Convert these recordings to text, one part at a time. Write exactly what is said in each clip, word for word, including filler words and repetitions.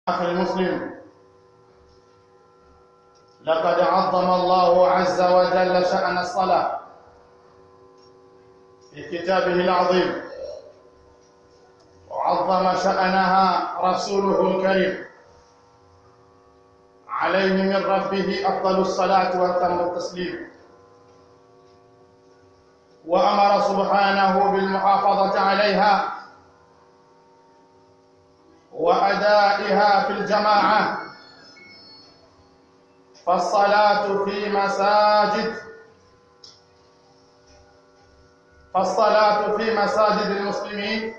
أخي المسلم، لقد عظم الله عز وجل شأن الصلاة في كتابه العظيم، وعظم شأنها رسوله الكريم عليه من ربه أفضل الصلاة وأتم التسليم، وأمر سبحانه بالمحافظة عليها وأدائها في الجماعة. فالصلاة في مساجد فالصلاة في مساجد المسلمين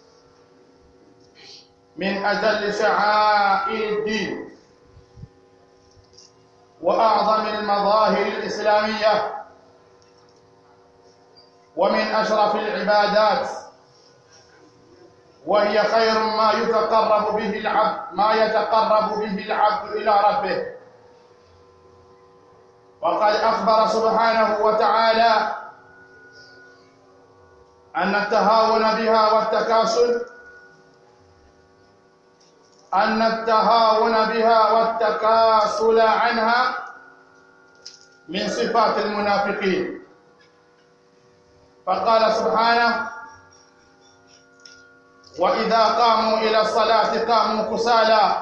من أجل شعائر الدين وأعظم المظاهر الإسلامية، ومن أشرف العبادات، وهي خير ما يتقرب به العبد ما يتقرب به العبد إلى ربه. وقد أخبر سبحانه وتعالى أن التهاون بها والتكاسل أن التهاون بها والتكاسل عنها من صفات المنافقين، فقال سبحانه: وإذا قاموا إلى الصلاة قاموا كسالى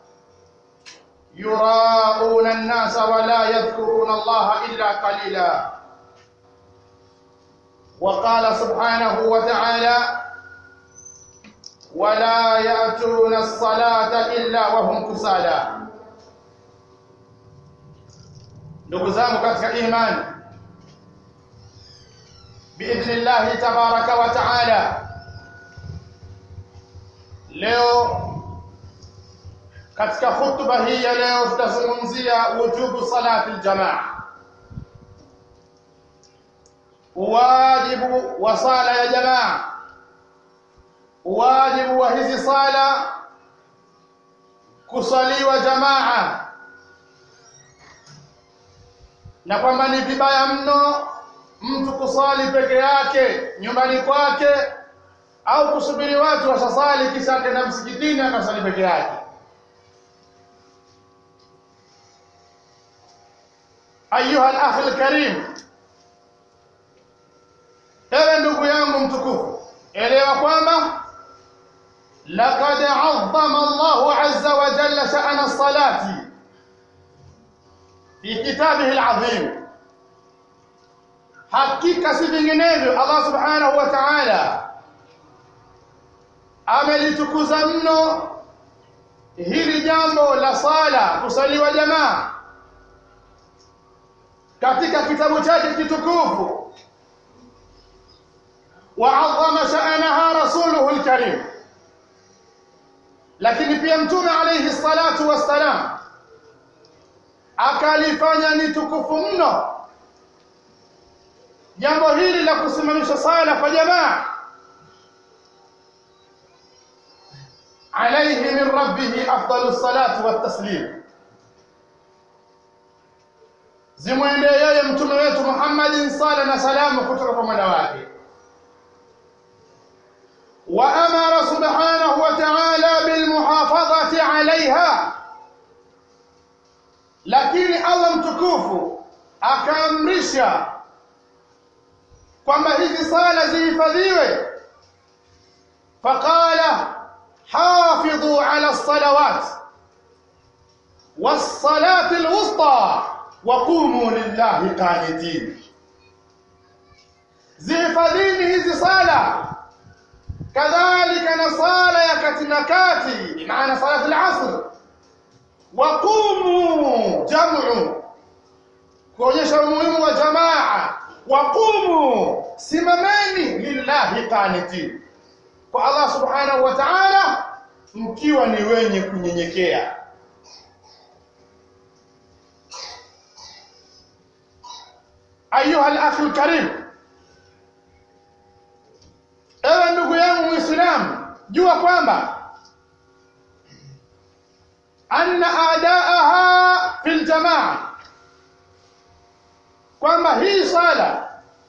يراءون الناس ولا يذكرون الله إلا قليلا. وقال سبحانه وتعالى: ولا يأتون الصلاة إلا وهم كسالى. ndugu zangu katika imani, biidhnillah tabaraka wa taala, leo katika khutba hii ya leo tutazungumzia wujubu salati aljamaa, wajibu wa sala ya jamaa, wajibu wa hizi sala kusaliwa jamaa, na kwamba ni vibaya mno mtu kusali peke yake nyumbani kwake au kusubiri watu wasasali kisha akaenda msikitini akasali peke yake. Ayuha al-akh al-karim, ewe ndugu yangu mtukufu, elewa kwamba laqad azzama Allahu azza wa jalla sha'ana as-salati fi kitabihi al-azim. Hakika si vinginevyo Allah subhanahu wa ta'ala amelitukuza mno hili jambo la sala, kusaliwa jamaa, katika kitabu chake kitukufu. Wa'azzama sha'anaha rasuluhu al-karim, lakini pia mtume alayhi salatu wassalam akalifanya ni tukufu mno jambo hili la kusimamisha sala kwa jamaa. عليه من ربه أفضل الصلاة والتسليم. زموende yeye mtume wetu Muhammadin sala na salamu kutoka kwa Mola wake. Wa amara subhanahu wa ta'ala bil muhafadhati 'alayha, lakini Allah mtukufu akaamrisha kwamba hizi sala zihifadhiwe. Faqala: حافظوا على الصلوات والصلاة الوسطى وقوموا لله قانتين. zihifadhini hizi sala, kadhalika na sala ya kati na kati, maana salat al-asr. waqumu jam'u, kuonyesha umuhimu wa jamaa. waqumu, simameni lillahi qanitin, kwa Allah subhanahu wa ta'ala mkiwa ni wenye kunyenyekea. Ayuha al-akh al-karim, ewe ndugu yangu Muislamu, jua kwamba anna adaaha fil jamaa, kwamba hii sala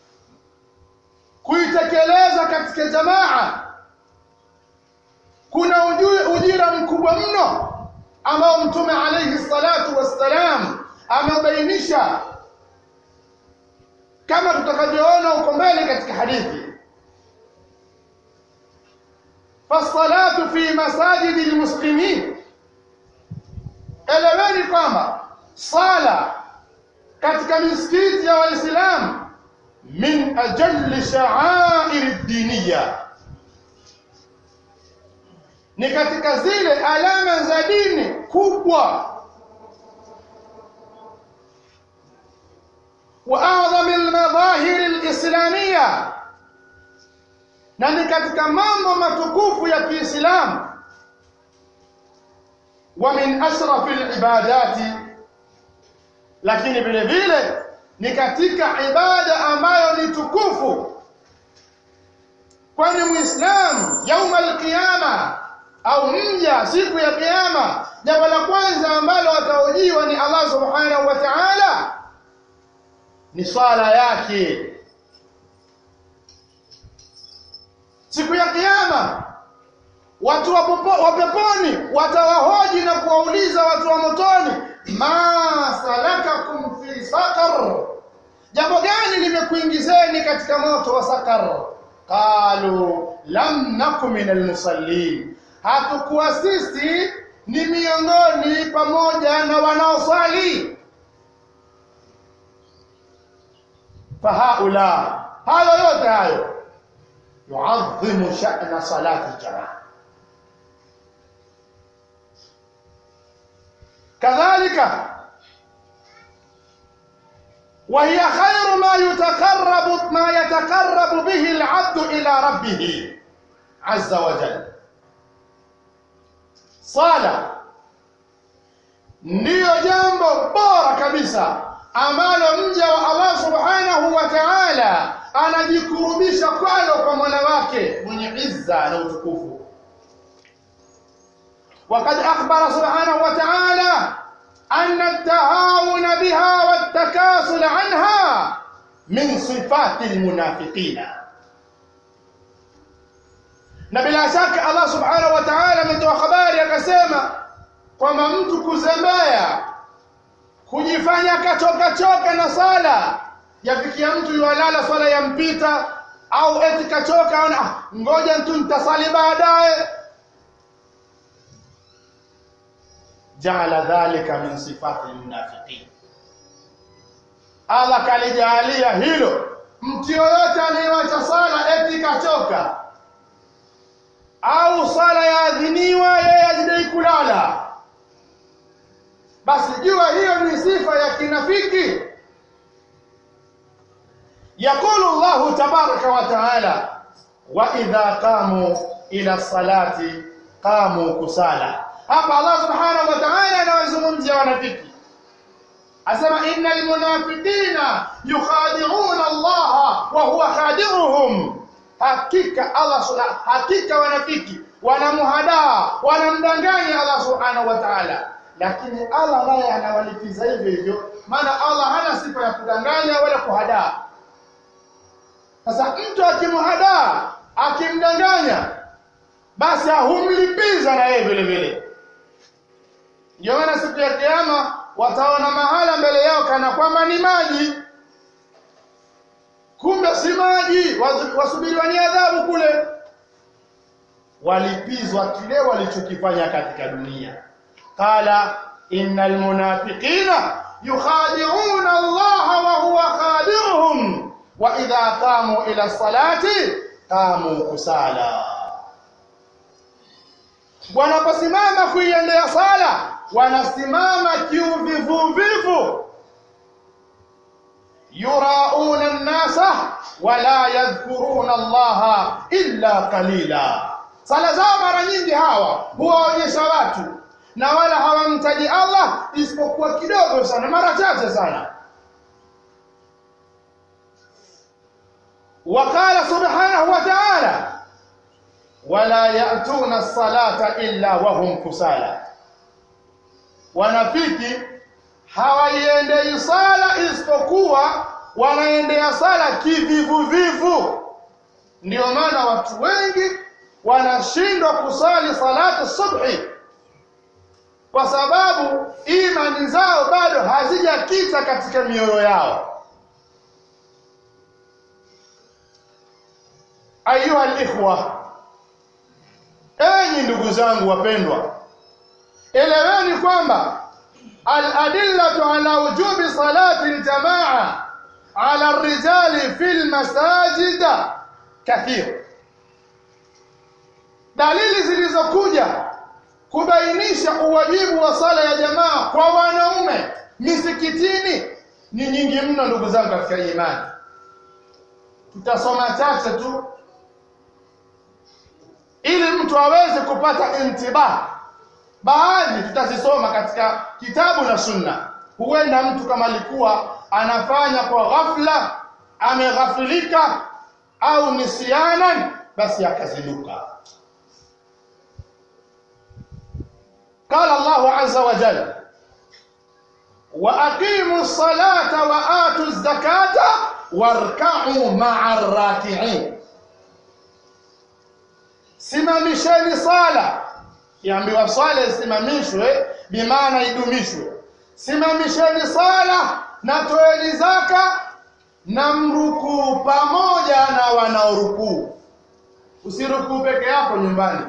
kuitekeleza katika jamaa kuna ujira mkubwa mno ambao Mtume alayhi salatu wassalam amebainisha kama tutakavyoona huko mbele katika hadithi. Fasalatu fi masajidi almuslimin, eleweni kwamba sala katika misikiti ya Waislamu min ajalli sha'air ad-diniyya, ni katika zile alama za dini kubwa, wa a'zam al-madahir al-islamiyya, na ni katika mambo matukufu ya Kiislamu, wa min ashraf al-ibadati, lakini vile vile ni katika ibada ambayo ni tukufu, kwani Muislamu yauma al-qiyama au mja siku ya kiyama, jambo la kwanza ambalo ataojiwa ni Allah subhanahu wa ta'ala ni swala yake. Siku ya kiyama watu wa peponi watawahoji na kuwauliza watu wa motoni, ma salakakum fi saqar, jambo gani limekuingizeni katika moto wa saqar? Qalu lam nakum minal musallin, hatukuwa sisi ni miongoni pamoja na wanaosali. Fahaula, hayo yote hayo yu'azzimu sha'na salati jamaa. kadhalika وهي خير ما يتقرب ما يتقرب به العبد إلى ربه عز وجل. Sala ndiyo jambo bora kabisa ambalo mja wa Allah subhanahu wa ta'ala anajikurubisha kwalo kwa Mola wake mwenye izza na utukufu. وقد أخبر سبحانه وتعالى أن التهاون بها والتكاسل عنها من صفات المنافقين. Na bila shaka Allah subhanahu wa ta'ala ametoa habari akasema kwamba mtu kuzembea, kujifanya kachoka choka na sala, yafikia mtu yualala swala yampita, au eti kachoka ana ngoja mtu nitasali baadaye, ja'ala dhalika min sifati almunafiqin. Allah kalijalia hilo, mtu yoyote anayeacha sala eti kachoka, au sala yaadhiniwa yeye ajidai kulala, basi jua hiyo ni sifa ya kinafiki. Yaqulu Allahu tabaraka wa taala, wa idha qamu ila salati qamu kusala. Hapa Allah subhanahu wa ta'ala anawazungumzia wanafiki, asema innal munafiqina yukhadi'una Allah wa huwa khadi'uhum. Hakika Allah subhanahu, hakika wanafiki wanamuhadaa, wanamdanganya Allah subhanahu wa ta'ala, lakini Allah naye anawalipiza hivyo hivyo, maana Allah hana sifa ya kudanganya wala kuhadaa. Sasa mtu akimhadaa, akimdanganya, basi humlipiza na yeye vile vile. Ndio maana siku ya kiyama wataona mahala mbele yao kana kwamba ni maji, kumbe si maji, wasubiriwa ni adhabu kule. Walipizwa kile walichokifanya katika dunia. Qala innal munafiqina yukhadi'una Allah wa huwa khadi'uhum wa idha qamu ila salati qamu kusala. Wanaposimama kuiendea sala wanasimama kiuvivuvivu. Yurauna an-nasa wa la yadhkuruna Allah illa qalila. Sala zao mara nyingi hawa huwaonyesha watu na wala hawamtaji Allah isipokuwa kidogo sana, mara chache sana. Waqala subhanahu wa ta'ala, wala ya'tuna as-salata illa wa hum kusala. Wanafiki hawaiendei sala isipokuwa wanaendea sala kivivuvivu. Ndio maana watu wengi wanashindwa kusali salatu subhi kwa sababu imani zao bado hazijakita katika mioyo yao. Ayuha alikhwa, enyi ndugu zangu wapendwa, eleweni kwamba al-adillatu ala wujubi salati al-jamaa ala ar-rijali fil masajid kathir. Dalili zilizokuja kubainisha uwajibu wa sala ya jamaa kwa wanaume misikitini ni nyingi mno ndugu zangu katika imani. Tutasoma chache tu ili mtu aweze kupata intibah. Baadhi tutazisoma katika kitabu na sunna. Huenda mtu kama alikuwa anafanya kwa ghafla, ameghafilika au nisyanan, basi akazinduka. قال الله عز وجل وأقيموا الصلاة وآتوا الزكاة واركعوا مع الراكعين. simamisheni sala. Kiambiwa sala isimamishwe bimaana idumishwe. Simamisheni sala na toeni zaka na mrukuu pamoja na wanaorukuu. Usirukuu peke yako nyumbani.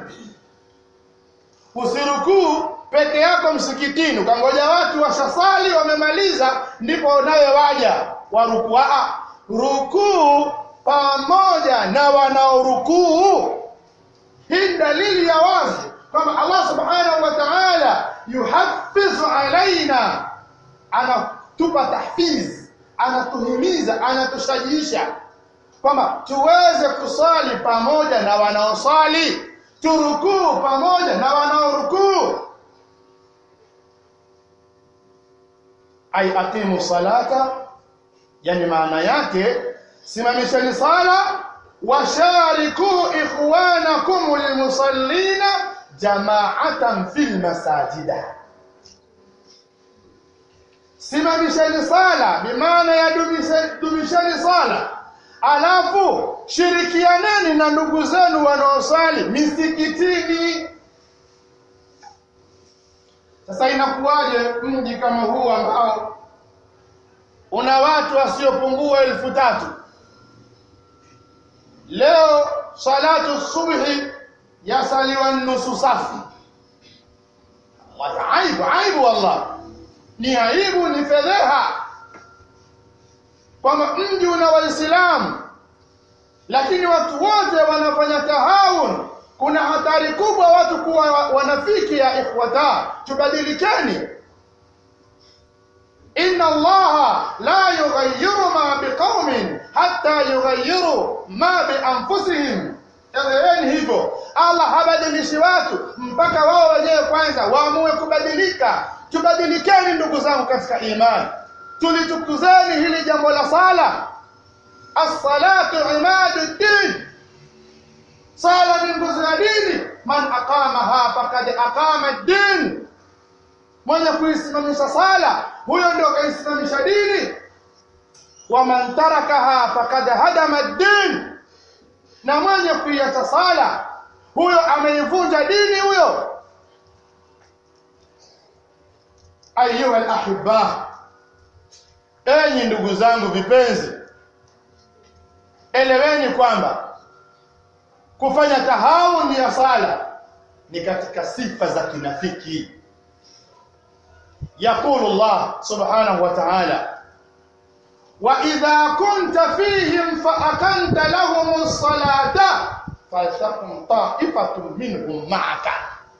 Usirukuu peke yako msikitini ukangoja watu washasali wamemaliza ndipo nawe waja warukuu. Rukuu pamoja na wanaorukuu. Hii dalili ya wazi kwamba Allah subhanahu wa ta'ala yuhaffizu alaina, anatupa tahfiz, anatuhimiza, anatushajiisha kwamba tuweze kusali pamoja na wanaosali, turukuu pamoja na wanaorukuu. Ay aqimu salata, yani maana yake simamisheni sala, washariku ikhwanakum almusallina jama'atan fil masajida. Simamisheni sala bimaana ya dumisheni sala, alafu shirikianeni na ndugu zenu wanaosali misikitini. Sasa inakuwaje mji kama huu ambao una watu wasiopungua elfu tatu, leo salatu subhi yasaliwa nusu safi? Allah, aibu, aibu wallah. Ni aibu, ni fedheha kwamba mji una Waislamu lakini watu wote wanafanya tahawun. Kuna hatari kubwa watu kuwa wanafiki ya ikhwata. Tubadilikeni. Inna Allah la yughayyiru ma biqaumin hatta yughayyiru ma bi anfusihim. Eleweni hivyo. Allah habadilishi watu mpaka wao wenyewe kwanza waamue kubadilika. Tubadilikeni ndugu zangu katika imani. Tulitukuzeni hili jambo la sala. As-salatu imaduddin. Sala ni nguzo ya dini. Man aqamaha faqad aqama ad-din. Mwenye kuisimamisha sala, huyo ndio kaisimamisha dini. Wa man tarakaha faqad hadama ad-din. Na mwenye kuiacha sala, huyo ameivunja dini huyo. Ayuha al-ahibba, enyi ndugu zangu vipenzi, eleweni kwamba kufanya tahawun ya sala ni katika sifa za kinafiki. Yaqulu Allah subhanahu wa ta'ala wa idha kunta fihim fa aqamta lahum as-salata faltaqum ta'ifatun minhum ma'aka.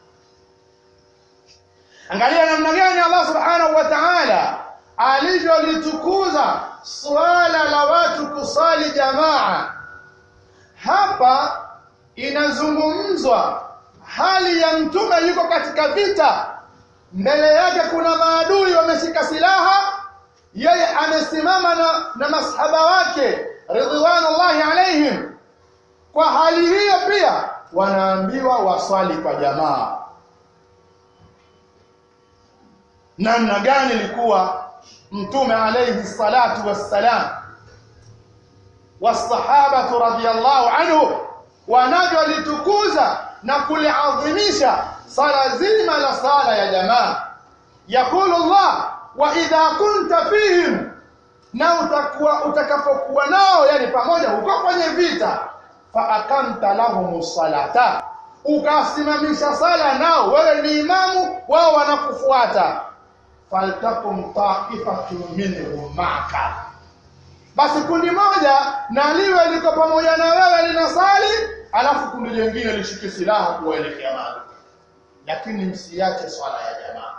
Angalia namna gani Allah subhanahu wa ta'ala alivyolitukuza swala la watu kusali jamaa. Hapa inazungumzwa hali ya mtume yuko katika vita, mbele yake kuna maadui wameshika silaha, yeye amesimama na, na masahaba wake ridwanullahi alaihim. Kwa hali hiyo pia wanaambiwa waswali kwa jamaa. Namna gani ilikuwa mtume alayhi salatu wassalam wasahaba radhiyallahu anhu wanavyolitukuza na kuliadhimisha sala zima la sala ya jamaa. Yakulu Allah, wa idha kunta fihim, na utakuwa utakapokuwa nao, yani pamoja huko kwenye vita, fa akamta lahumus salata, ukasimamisha sala nao, wewe ni imamu, wao wanakufuata, faltakum ta'ifatun minhum ma'aka, basi kundi moja na liwe liko pamoja na wewe linasali, alafu kundi jingine lishike silaha kuelekea maadui, lakini msiache swala ya jamaa.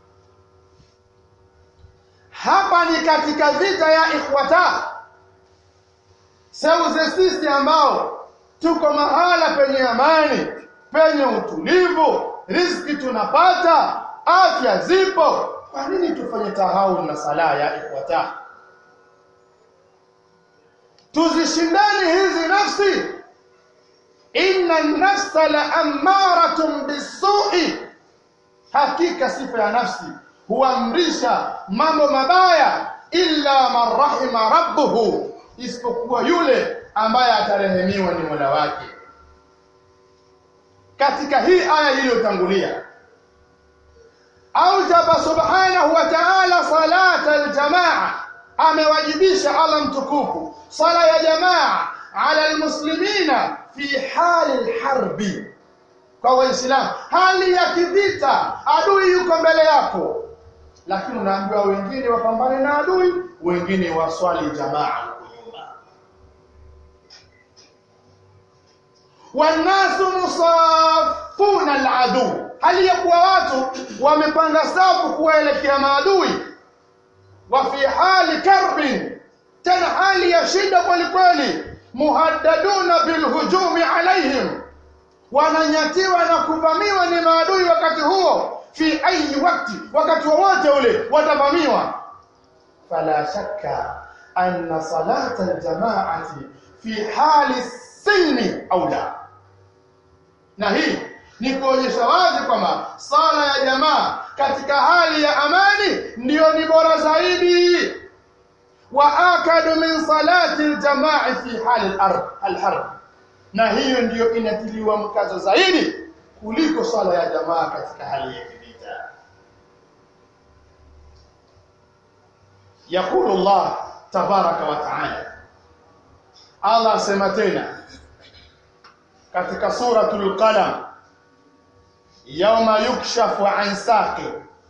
Hapa ni katika vita ya ikhwata. Seuze sisi ambao tuko mahala penye amani, penye utulivu, riziki tunapata, afya zipo, kwa nini tufanye tahawun na sala ya ikhwata? Tuzishindani hizi nafsi. Inna an-nafsa la ammaratun bis-su'i, hakika sifa ya nafsi huamrisha mambo mabaya, illa man rahima rabbuhu, isipokuwa yule ambaye atarehemiwa ni Mola wake. Katika hii aya iliyotangulia, aujaba subhanahu wa ta'ala salata al-jamaa, amewajibisha Allah mtukufu sala ya jamaa ala almuslimina fi hali alharbi, kwa waislamu hali ya kivita, adui yuko mbele yako, lakini unaambiwa wengine wapambane na adui, wengine waswali jamaa huko nyuma. Wanasu musafuna aladu, hali ya kuwa watu wamepanga safu kuelekea maadui. Wa fi hali karbin, tena hali ya shida kweli kweli, muhaddaduna bilhujumi alaihim, wananyatiwa na kuvamiwa ni maadui wakati huo, fi ayi wakati, wakati wowote ule watavamiwa. Fala shakka anna salata aljamaati fi hali silmi aula, na hii ni kuonyesha wazi kwamba sala ya jamaa katika hali ya amani ndiyo ni bora zaidi. Wa akadu min salati aljamaa fi hali alharb, na hiyo ndiyo inatiliwa mkazo zaidi kuliko sala ya jamaa katika hali ya vita. Yakulu Allah tabaraka wa taala, Allah sema tena katika suratul Qalam, yawma yukshafu an saqi,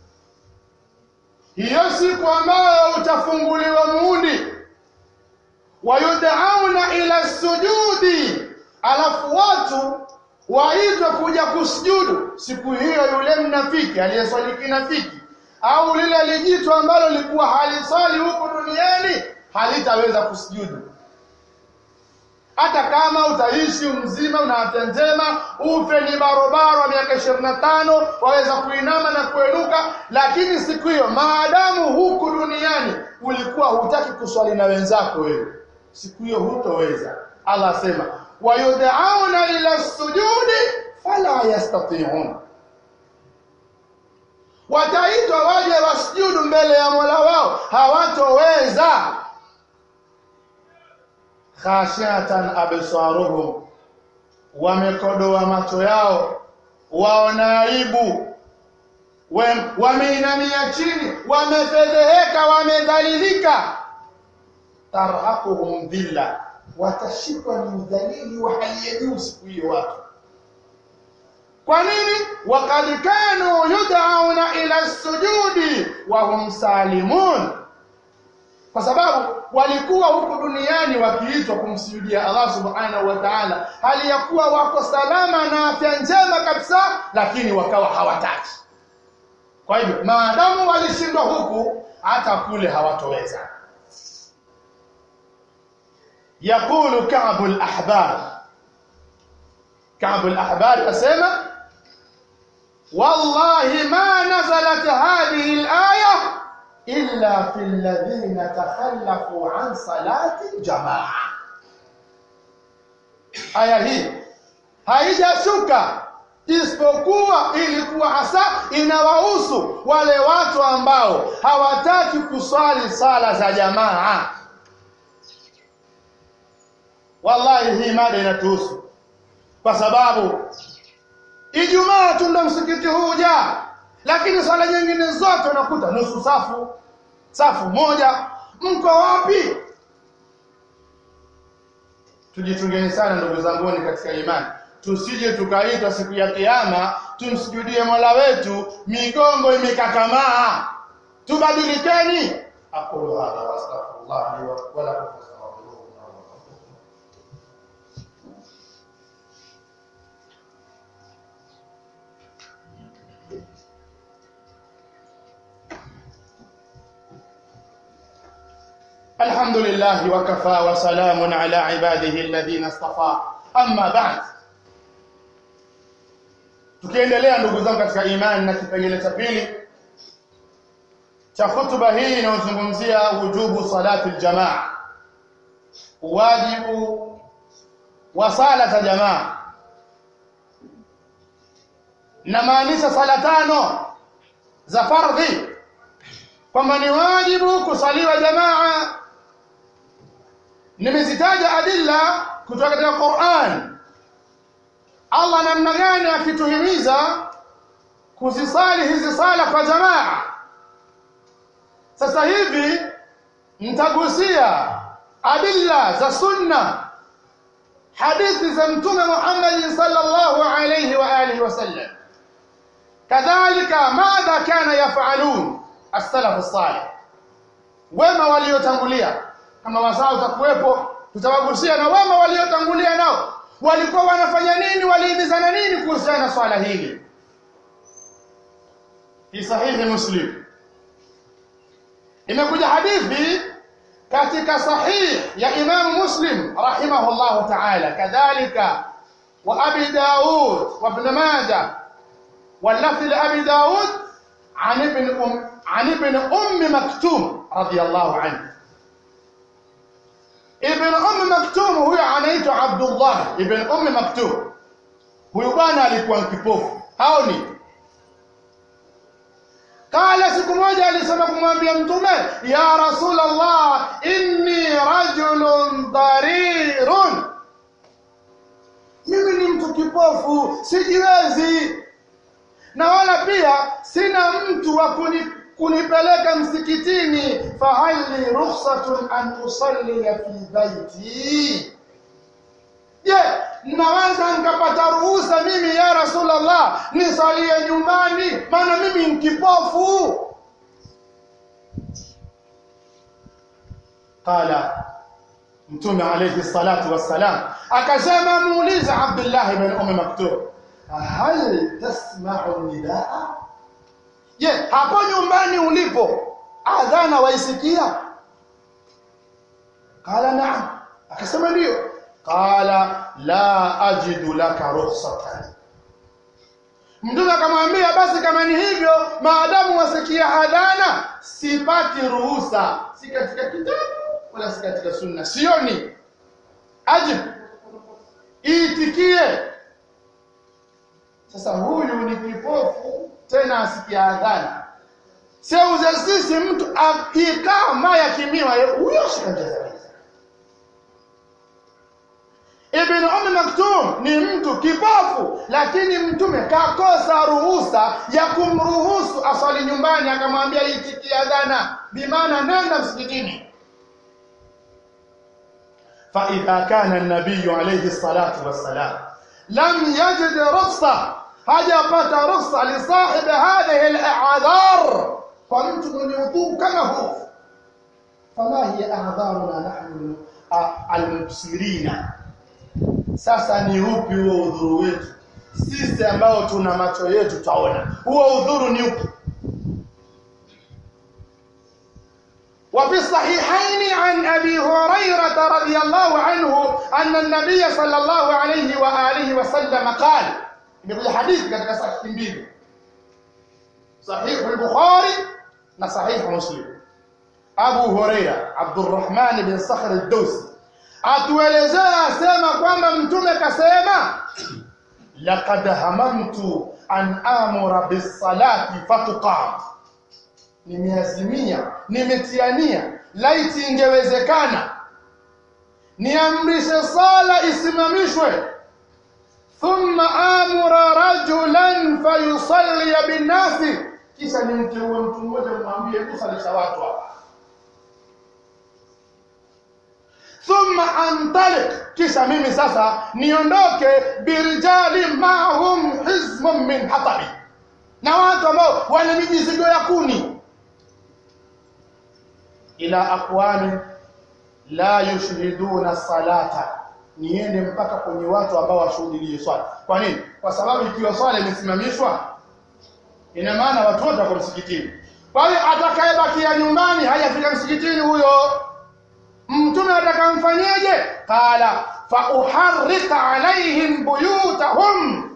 hiyo siku ambayo utafunguliwa muudi, wayud'auna ila sujudi, alafu watu waitwa kuja kusujudu. Siku hiyo yule mnafiki aliyeswali kinafiki au lile lijitu ambalo lilikuwa halisali huko duniani halitaweza kusujudu. Hata kama utaishi mzima unatendema, ufe ni barobaro wa miaka ishirini na tano, waweza kuinama na kuenuka, lakini siku hiyo maadamu huku duniani ulikuwa hutaki kuswali na wenzako wewe, siku hiyo hutoweza. Allah asema wayud'auna ila sujudi fala yastati'un, wataitwa waje wasujudu mbele ya Mola wao, hawatoweza. Khashatan absaruhum, wamekodoa macho yao, waona aibu, wameinamia chini, wamefedheheka, wamedhalilika. Tarhaquhum dhilla, watashikwa ni udhalili wa hali ya juu siku hiyo watu. Kwa nini? Waqad kanu yud'auna ila sujudi wa hum salimun, kwa sababu walikuwa huko duniani wakiitwa kumsujudia Allah subhanahu wa ta'ala, hali ya kuwa wako salama na afya njema kabisa, lakini wakawa hawataki. Kwa hivyo maadamu walishindwa huku, hata kule hawatoweza. Yakulu Ka'b al-Ahbar, Ka'b al-Ahbar asema wallahi ma nazalat hadhihi al-aya illa fi alladhina takhallafu an salati jamaa. Aya hii haijashuka isipokuwa ilikuwa hasa inawahusu wale watu ambao hawataki kuswali sala za jamaa. Wallahi hii mada inatuhusu, kwa sababu Ijumaa tu ndo msikiti huu hujaa, lakini swala nyingine zote unakuta nusu safu, safu moja. Mko wapi? Tujitungeni sana ndugu zangu katika imani, tusije tukaitwa siku ya kiyama tumsujudie Mola wetu migongo imekakamaa. Tubadilikeni. Aqulu hadha wa astaghfirullah li wa lakum fastaghfiruhu. الحمد لله وكفى وسلام على عباده الذين اصطفى أما بعد. Tukiendelea ndugu zangu katika imani na kipengele cha pili cha hutuba hii inayozungumzia wujubu salati aljamaa, wajibu wa sala za jamaa. Na maanisha sala tano za fardhi kwamba ni wajibu kusaliwa jamaa. Nimezitaja adilla kutoka katika Qur'an, Allah namna gani akituhimiza kuzisali hizi sala kwa jamaa. Sasa hivi nitagusia adilla za sunna, hadithi za Mtume Muhammad sallallahu alayhi wa alihi wasallam, kadhalika madha kana yafalun as-salaf as-salih, wema waliotangulia. Kama wasaa utakuwepo tutawagusia na wema waliotangulia nao walikuwa wanafanya nini, walihimizana nini kuhusiana na swala hili. Fi sahihi Muslim imekuja hadithi katika sahih ya Imam Muslim rahimahullah ta'ala, kadhalika wa Abi Daud wa Ibn Majah واللفظ لأبي داود عن ابن أم عن ابن أم مكتوم رضي الله عنه. ابن أم مكتوم huyo anaitwa Abdullah ibn Umm Maktum. Huyo bwana alikuwa kipofu, haoni. Kala siku moja alisema kumwambia Mtume, ya Rasulullah, inni rajulun darirun, mimi ni mtu kipofu, sijiwezi, na wala pia sina mtu wa kuni, kunipeleka msikitini. Fahali rukhsatun an usalli fi baiti, je, naweza nikapata ruhusa mimi ya Rasulullah nisalie nyumbani, maana mimi ni kipofu? Qala Mtume alayhi salatu wassalam akasema, muuliza Abdullah ibn Umm Maktum, hal tasma'u nidaa, je, hapo nyumbani ulipo adhana waisikia? Qala na'am, akasema ndio. Qala la ajidu laka rukhsatan, Mtume akamwambia, basi kama ni hivyo, maadamu wasikia adhana, sipati ruhusa, si katika kitabu wala si katika sunna, sioni. Ajib, itikie. Sasa huyu ni kipofu tena asikia adhana, seuze sisi mtu akikaa maya kimiwa huyo shikajaza. Ibn Umm Maktum ni mtu kipofu, lakini Mtume kakosa ruhusa ya kumruhusu asali nyumbani, akamwambia itikia adhana, bimaana nenda msikitini. Fa idha kana an-nabiy alayhi salatu wassalam lam yajid rukhsa, hajapata rukhsa li sahib hadhihi al-a'dhar, kwa mtu mwenye udhuru kama huu. Fama hiya a'dharuna nahnu al-mubsirina, sasa ni upi huo udhuru wetu sisi ambao tuna macho yetu taona? Huo udhuru ni upi? وفي الصحيحين عن أبي هريرة رضي الله عنه أن النبي صلى الله عليه وآله وسلم قال، يقول حديث katika sahihi mbili, صحيح البخاري na صحيح مسلم. Abu Huraira Abdurrahman bin Sakhr ad-Dawsi atuelezea asema kwamba Mtume kasema, laqad hamamtu an amura bis salati fatuqam, nimeazimia, nimetiania, laiti ingewezekana niamrishe sala isimamishwe, thumma amura rajulan fayusalli bin-nasi, kisha nimteue mtu mmoja mwambie kusalisha watu hapa. Thumma antaliq, kisha mimi sasa niondoke birijali ma'hum hizmun min hatabi, na watu ambao wana mizigo ya kuni, ila aqwami la yushhiduna salata, niende mpaka kwenye watu ambao washuhudie swala. Kwa nini? Kwa sababu ikiwa swala imesimamishwa, ina maana watu wote wako msikitini. Kwa hiyo atakayebakia nyumbani hajafika msikitini, huyo Mtume atakamfanyaje? Qala fa uharrika alaihim buyutahum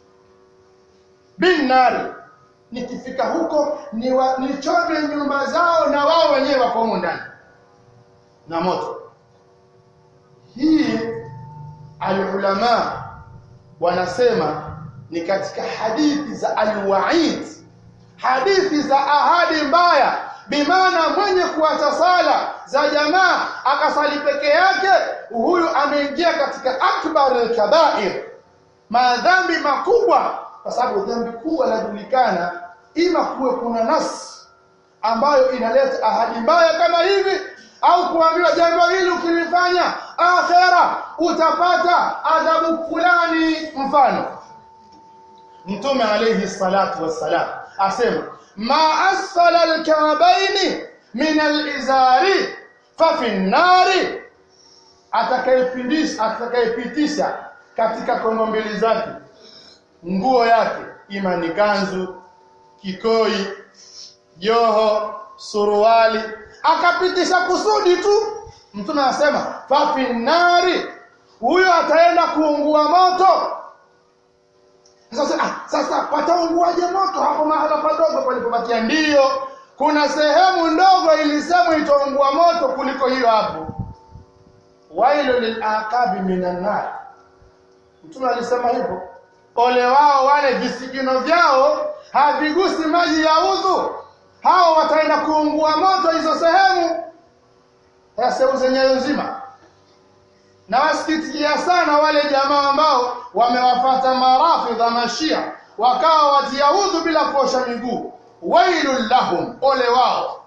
bin nar, nikifika huko nichome nyumba zao na wao wenyewe wako ndani na moto. Hii alulama wanasema ni katika hadithi za alwaid, hadithi za ahadi mbaya, bimaana mwenye kuacha sala za jamaa akasali peke yake, huyu ameingia katika akbar al-kaba'ir, madhambi makubwa. Kwa sababu dhambi kubwa lajulikana ima kuwe kuna nas ambayo inaleta ahadi mbaya kama hivi, au kuambiwa jambo hili ukilifanya akhera utapata adhabu fulani. Mfano, Mtume alayhi salatu wassalam asema ma asfala al-ka'baini min al-izari fa fi an-nari, atakayepindisha atakayepitisha katika kongo mbili zake nguo yake, ima ni kanzu, kikoi, joho, suruali, akapitisha kusudi tu, Mtume anasema fa fi an-nari, huyo ataenda kuungua moto. Sasa ah, sasa pataunguaje moto hapo mahala padogo palipobakia? Ndio, kuna sehemu ndogo ilisemwa itaungua moto kuliko hiyo hapo. Wailu lilaqabi minan nar, Mtume alisema hivyo. Ole wao wale visigino vyao havigusi maji ya udhu, hao wataenda kuungua moto hizo sehemu. Sasa zenyewe nzima. Na wasikitikia sana wale jamaa ambao wamewafuata marafidha mashia wakawa watia udhu bila kuosha miguu. Wailul lahum, ole wao.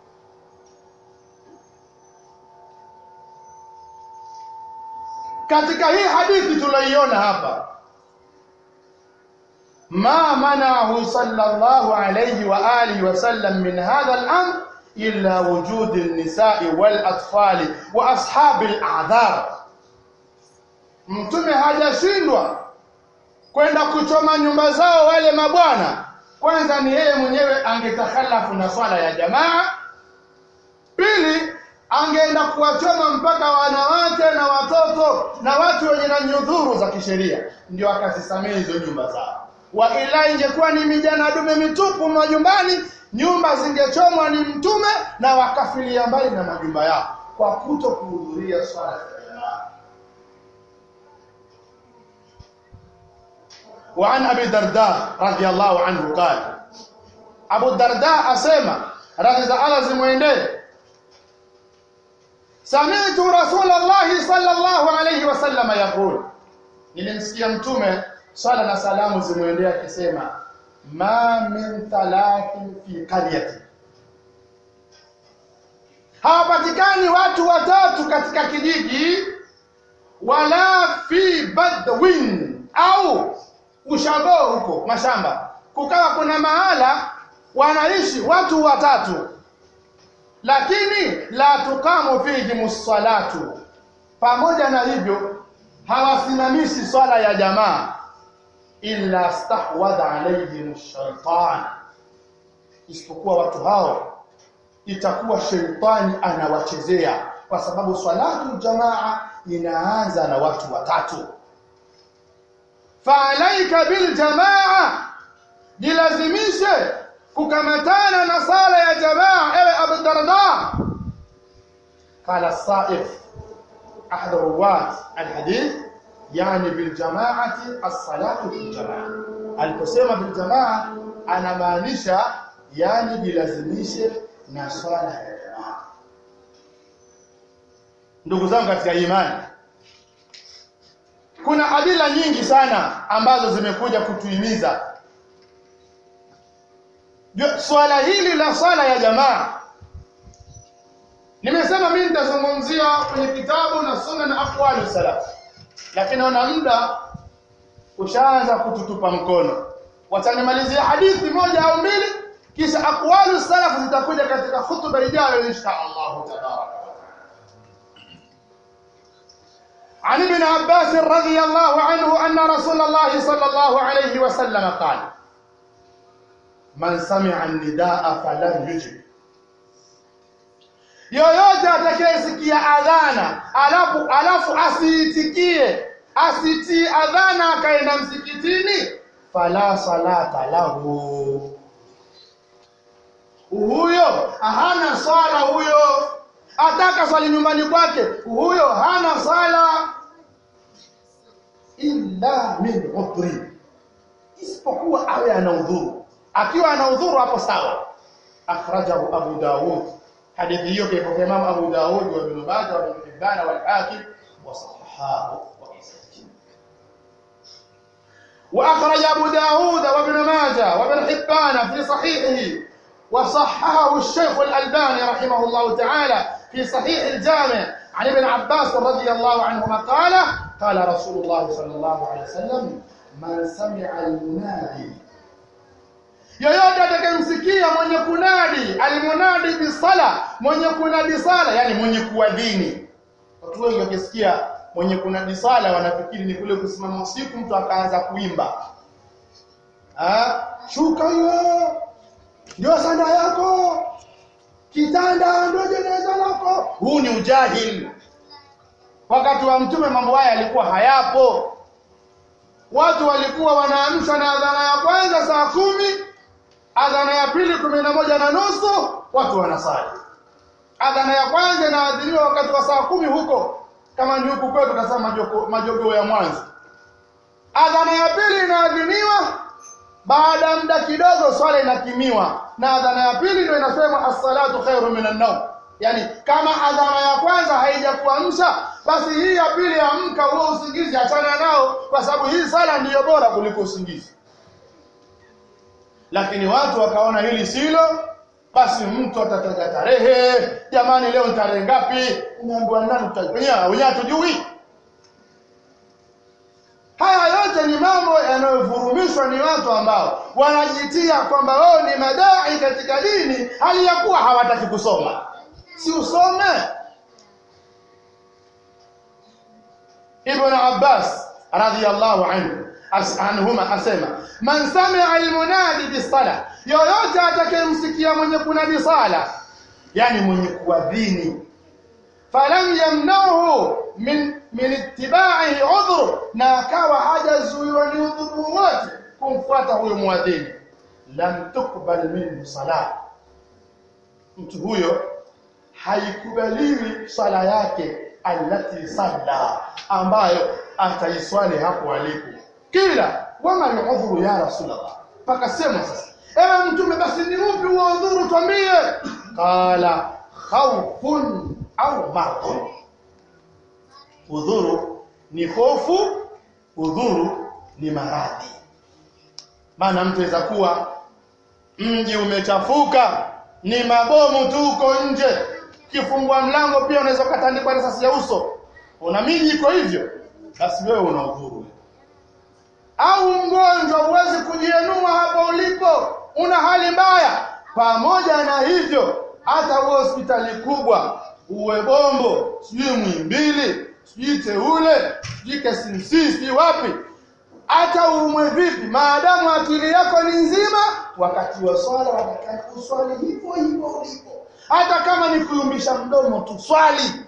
Katika hii hadithi tunaiona hapa, ma manahu sallallahu alayhi wa alihi wa sallam min hadha al-amr illa wujud an-nisa'i wal atfali wa ashabi al-a'dhar. Mtume hajashindwa kwenda kuchoma nyumba zao wale mabwana. Kwanza ni yeye mwenyewe angetakhalafu na swala ya jamaa. Pili, angeenda kuwachoma mpaka wanawake na watoto na watu wenye na nyudhuru za kisheria, ndio akazisamehe hizo nyumba zao. Wa ila ingekuwa ni mijana dume mitupu majumbani, nyumba zingechomwa ni Mtume na wakafilia mbali na majumba yao kwa kuto kuhudhuria swala ya jamaa. وعن أبي الدرداء رضي الله عنه قال, أبو الدرداء أسمع رضي الله زموينه, سمعت رسول الله صلى الله عليه وسلم يقول, nilimsikia Mtume swalla na salamu zimwendee akisema, ma min talatin fi qaryati, hawapatikani watu watatu katika kijiji, wala fi badwin, au ushago huko mashamba kukawa kuna mahala wanaishi watu watatu, lakini la tuqamu fihi musallatu, pamoja na hivyo hawasimamishi swala ya jamaa, illa stahwadha alayhim ash-shaytan, isipokuwa watu hao itakuwa shaytani anawachezea, kwa sababu salatu jamaa inaanza na watu watatu. Fa'alaika bil jamaa, jilazimishe kukamatana na sala ya jamaa ewe Abu Darda. Qala as-Sa'if ahad ruwat al-hadith, yani bil jamaati as-salatu bil jamaa. Aliposema bil jamaa anamaanisha yani jilazimishe na swala ya jamaa. Ndugu zangu katika imani, kuna adila nyingi sana ambazo zimekuja kutuhimiza swala hili la swala ya jamaa. Nimesema mimi nitazungumzia kwenye kitabu na sunna na aqwalu salaf, lakini naona muda ushaanza kututupa mkono. Watanimalizia hadithi moja au mbili, kisha aqwalu salaf zitakuja katika hutuba ijayo insha Allah tabaraka. عن ابن عباس رضي الله عنه أن رسول الله صلى الله عليه وسلم قال: من سمع النداء فلم يجب. yoyote atakayesikia adhana alafu alafu asiitikie, asitii adhana akaenda msikitini, fala salata lahu, huyo hana swala. Huyo ataka swali nyumbani kwake, huyo hana swala. Illa min udhri, isipokuwa awe ana udhuru. Akiwa ana udhuru hapo sawa. Akhrajahu Abu Daud. hadithi hiyo kwa Imam Abu Daud wa Ibn Majah wa Ibn Hibban wal Hakim wa sahahahu wa isnad. Wa akhraj Abu Daud wa Ibn Majah wa Ibn Hibban fi sahihihi wa sahahahu al-Shaykh al-Albani rahimahullah ta'ala fi sahih al-Jami' عن ابن عباس رضي الله عنهما قال: قال رسول الله صلى الله عليه وسلم: من سمع المنادي، yoyote atakayemsikia mwenye kunadi, almunadi bisala, mwenye kunadi sala, yani mwenye kuadhini. Watu wengi wakisikia mwenye kunadi sala wanafikiri ni kule kusimama usiku mtu akaanza kuimba. Ah, shuka hiyo ndio sanda yako, kitanda ndio jeneza lako. Huu ni ujahili. Wakati wa Mtume mambo haya yalikuwa hayapo. Watu walikuwa wanaamshwa na adhana ya kwanza saa kumi, adhana ya pili kumi na moja na nusu, watu wanasali. Adhana ya kwanza inaadhiniwa wakati wa saa kumi huko, kama ni huku kwetu tunasema majogo majogo ya mwanzo. Adhana ya pili inaadhiniwa, baada ya muda kidogo swala inakimiwa, na adhana ya pili ndio inasema as-salatu khairu minan nawm. Yani kama adhana ya kwanza haijakuamsha, basi hii ya pili amka, huo usingizi achana nao, kwa sababu hii sala ndiyo bora kuliko usingizi. Lakini watu wakaona hili silo, basi mtu atataja tarehe, jamani leo ni tarehe ngapi, unaambiwa nani tutajua, wenyewe hatujui. Haya yote ni mambo yanayovurumishwa ni watu ambao wanajitia kwamba wao ni madai katika dini, hali ya kuwa hawataki kusoma. Si usome. Ibn Abbas radhiyallahu anhu anhuma asema: man sami'a almunadi bis-salah, yoyote atakayemsikia mwenye kunadi sala, yani mwenye kuadhini, falam yamnahu min min ittiba'ihi udhur, na akawa hajazuiwa ni udhuru wote kumfuata huyo muadhini, lam tukbal minhu salah, mtu huyo haikubaliwi sala yake allati salla, ambayo ataiswali hapo alipo. Kila wama al-udhuru ya Rasulullah, pakasema sasa, ewe Mtume, basi ni upi huo udhuru tuambie? Qala khawfun au marad. Udhuru ni hofu, udhuru ni maradhi. Maana mtu aweza kuwa mji umechafuka, ni mabomu tu uko nje, kifungua mlango pia unaweza kutandikwa risasi ya uso. Una miji iko hivyo, basi wewe una udhuru. Au mgonjwa huwezi kujienua hapo ulipo, una hali mbaya. Pamoja na hivyo, hata uwe hospitali kubwa, uwe Bombo, sijui Muhimbili, sijui Teule, sijui K C M C, sijui wapi, hata umwe vipi, maadamu akili yako ni nzima, wakati wa swala watakana uswali hivyo hivyo ulipo. Hata kama ni kuyumbisha mdomo tu, swali.